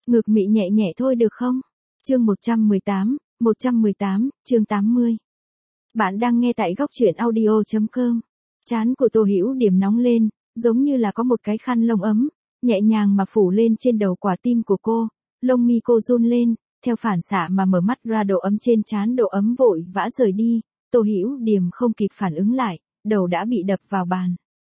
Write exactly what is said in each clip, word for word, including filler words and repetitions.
Ngực mị nhẹ nhẹ thôi được không? Chương một trăm mười tám, một trăm mười tám, chương tám mươi. Bạn đang nghe tại góc truyện audio chấm com. Trán của Tô Hữu Điểm nóng lên, giống như là có một cái khăn lông ấm, nhẹ nhàng mà phủ lên trên đầu quả tim của cô, lông mi cô run lên, theo phản xạ mà mở mắt ra, độ ấm trên trán độ ấm vội vã rời đi, Tô Hữu Điểm không kịp phản ứng lại, đầu đã bị đập vào bàn.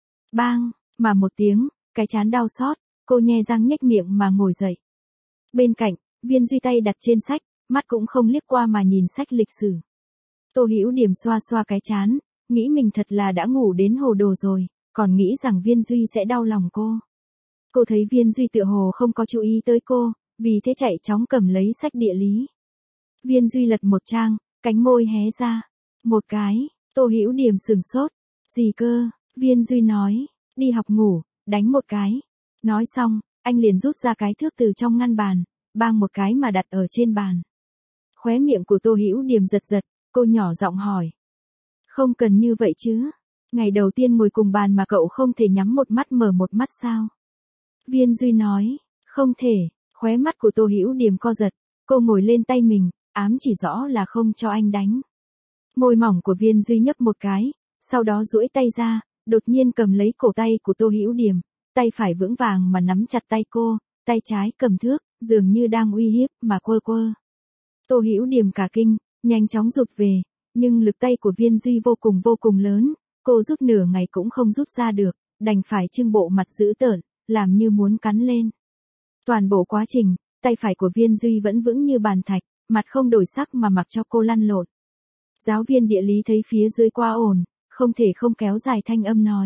Bang, mà một tiếng, cái trán đau xót, cô nhe răng nhếch miệng mà ngồi dậy. Bên cạnh, Viên Duy tay đặt trên sách, mắt cũng không liếc qua mà nhìn sách lịch sử. Tô Hữu Điểm xoa xoa cái trán, nghĩ mình thật là đã ngủ đến hồ đồ rồi, còn nghĩ rằng Viên Duy sẽ đau lòng cô. Cô thấy Viên Duy tựa hồ không có chú ý tới cô, vì thế chạy chóng cầm lấy sách địa lý. Viên Duy lật một trang, cánh môi hé ra. Một cái, Tô Hữu Điểm sừng sốt. Gì cơ? Viên Duy nói, đi học ngủ, đánh một cái. Nói xong, anh liền rút ra cái thước từ trong ngăn bàn, bang một cái mà đặt ở trên bàn. Khóe miệng của Tô Hữu Điểm giật giật, cô nhỏ giọng hỏi. Không cần như vậy chứ. Ngày đầu tiên ngồi cùng bàn mà cậu không thể nhắm một mắt mở một mắt sao? Viên Duy nói, không thể. Khóe mắt của Tô Hữu Điểm co giật, cô ngồi lên tay mình, ám chỉ rõ là không cho anh đánh. Môi mỏng của Viên Duy nhấp một cái, sau đó duỗi tay ra, đột nhiên cầm lấy cổ tay của Tô Hữu Điểm, tay phải vững vàng mà nắm chặt tay cô, tay trái cầm thước, dường như đang uy hiếp mà quơ quơ. Tô Hữu Điểm cả kinh, nhanh chóng rụt về, nhưng lực tay của Viên Duy vô cùng vô cùng lớn, cô rút nửa ngày cũng không rút ra được, đành phải trưng bộ mặt dữ tợn, làm như muốn cắn lên. Toàn bộ quá trình, tay phải của Viên Duy vẫn vững như bàn thạch, mặt không đổi sắc mà mặc cho cô lăn lộn. Giáo viên địa lý thấy phía dưới quá ồn, không thể không kéo dài thanh âm nói.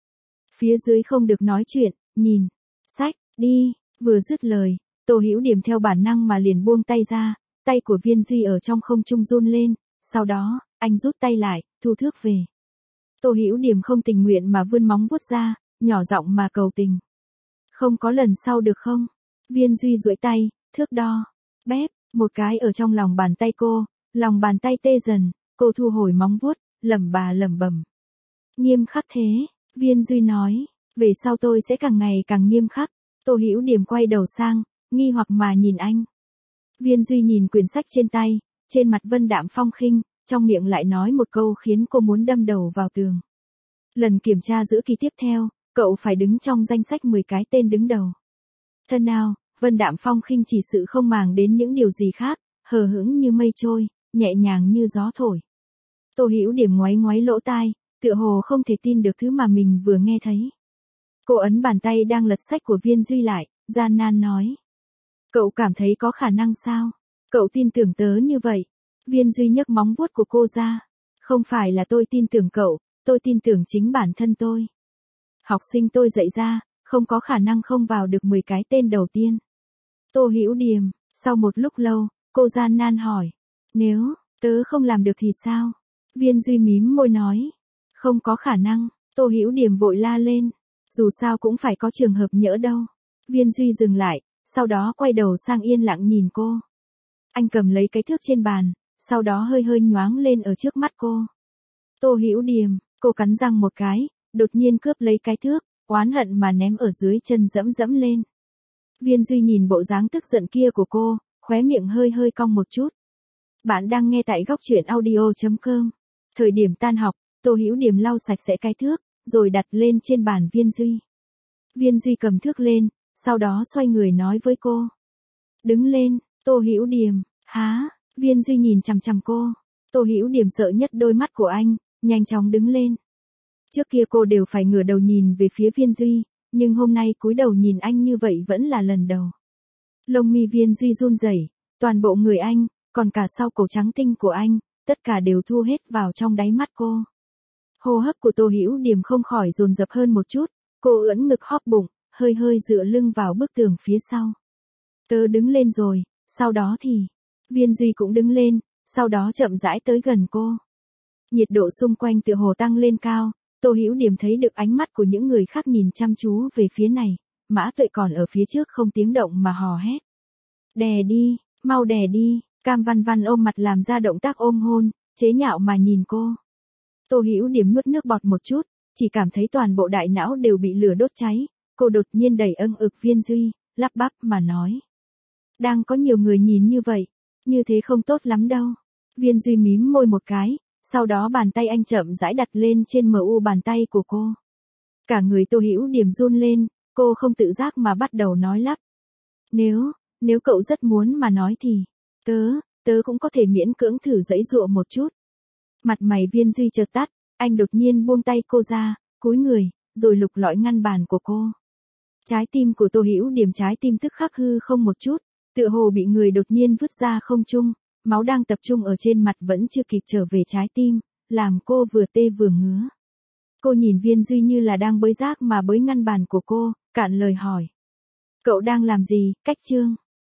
Phía dưới không được nói chuyện, nhìn. Sách, đi, vừa dứt lời, Tô Hữu Điểm theo bản năng mà liền buông tay ra, tay của Viên Duy ở trong không trung run lên, sau đó, anh rút tay lại, thu thước về. Tô Hữu Điểm không tình nguyện mà vươn móng vuốt ra, nhỏ giọng mà cầu tình. Không có lần sau được không? Viên Duy duỗi tay, thước đo, bép, một cái ở trong lòng bàn tay cô, lòng bàn tay tê dần, cô thu hồi móng vuốt, lẩm bà lẩm bẩm. Nghiêm khắc thế, Viên Duy nói, về sau tôi sẽ càng ngày càng nghiêm khắc. Tô Hữu Điểm quay đầu sang, nghi hoặc mà nhìn anh. Viên Duy nhìn quyển sách trên tay, trên mặt vân đạm phong khinh, trong miệng lại nói một câu khiến cô muốn đâm đầu vào tường. Lần kiểm tra giữa kỳ tiếp theo, cậu phải đứng trong danh sách mười cái tên đứng đầu. Thân nào, vân đạm phong khinh chỉ sự không màng đến những điều gì khác, hờ hững như mây trôi, nhẹ nhàng như gió thổi. Tô Hữu Điểm ngoáy ngoáy lỗ tai, tựa hồ không thể tin được thứ mà mình vừa nghe thấy. Cô ấn bàn tay đang lật sách của Viên Duy lại, gian nan nói. Cậu cảm thấy có khả năng sao? Cậu tin tưởng tớ như vậy? Viên Duy nhấc móng vuốt của cô ra. Không phải là tôi tin tưởng cậu, tôi tin tưởng chính bản thân tôi. Học sinh tôi dạy ra, không có khả năng không vào được mười cái tên đầu tiên. Tô Hữu Điểm, sau một lúc lâu, cô gian nan hỏi. Nếu, tớ không làm được thì sao? Viên Duy mím môi nói. Không có khả năng, Tô Hữu Điểm vội la lên. Dù sao cũng phải có trường hợp nhỡ đâu. Viên Duy dừng lại, sau đó quay đầu sang yên lặng nhìn cô. Anh cầm lấy cái thước trên bàn, sau đó hơi hơi nhoáng lên ở trước mắt cô. Tô Hữu Điểm, cô cắn răng một cái, đột nhiên cướp lấy cái thước, oán hận mà ném ở dưới chân dẫm dẫm lên. Viên Duy nhìn bộ dáng tức giận kia của cô, khóe miệng hơi hơi cong một chút. Bạn đang nghe tại góc truyện audio chấm com. Thời điểm tan học, Tô Hữu Điểm lau sạch sẽ cái thước, rồi đặt lên trên bàn Viên Duy. Viên Duy cầm thước lên, sau đó xoay người nói với cô. Đứng lên, Tô Hữu Điểm, há, Viên Duy nhìn chằm chằm cô. Tô Hữu Điểm sợ nhất đôi mắt của anh, nhanh chóng đứng lên. Trước kia cô đều phải ngửa đầu nhìn về phía Viên Duy, nhưng hôm nay cúi đầu nhìn anh như vậy vẫn là lần đầu. Lông mi Viên Duy run rẩy, toàn bộ người anh, còn cả sau cổ trắng tinh của anh, tất cả đều thu hết vào trong đáy mắt cô. Hô hấp của Tô Hữu Điểm không khỏi dồn dập hơn một chút, cô ưỡn ngực hóp bụng, hơi hơi dựa lưng vào bức tường phía sau. Tớ đứng lên rồi, sau đó thì, Viên Duy cũng đứng lên, sau đó chậm rãi tới gần cô. Nhiệt độ xung quanh tựa hồ tăng lên cao, Tô Hữu Điểm thấy được ánh mắt của những người khác nhìn chăm chú về phía này, Mã Tuệ còn ở phía trước không tiếng động mà hò hét. Đè đi, mau đè đi, Cam Văn Văn ôm mặt làm ra động tác ôm hôn, chế nhạo mà nhìn cô. Tô Hữu Điểm nuốt nước bọt một chút, chỉ cảm thấy toàn bộ đại não đều bị lửa đốt cháy, cô đột nhiên đẩy âng ực Viên Duy, lắp bắp mà nói. Đang có nhiều người nhìn như vậy, như thế không tốt lắm đâu. Viên Duy mím môi một cái, sau đó bàn tay anh chậm rãi đặt lên trên mờ u bàn tay của cô. Cả người Tô Hữu Điểm run lên, cô không tự giác mà bắt đầu nói lắp. Nếu, nếu cậu rất muốn mà nói thì, tớ, tớ cũng có thể miễn cưỡng thử giãy giụa một chút. Mặt mày Viên Duy chợt tắt, anh đột nhiên buông tay cô ra, cúi người, rồi lục lọi ngăn bàn của cô. Trái tim của Tô Hữu Điểm trái tim tức khắc hư không một chút, tựa hồ bị người đột nhiên vứt ra không trung, máu đang tập trung ở trên mặt vẫn chưa kịp trở về trái tim, làm cô vừa tê vừa ngứa. Cô nhìn Viên Duy như là đang bới rác mà bới ngăn bàn của cô, cạn lời hỏi. Cậu đang làm gì, Cách Trương?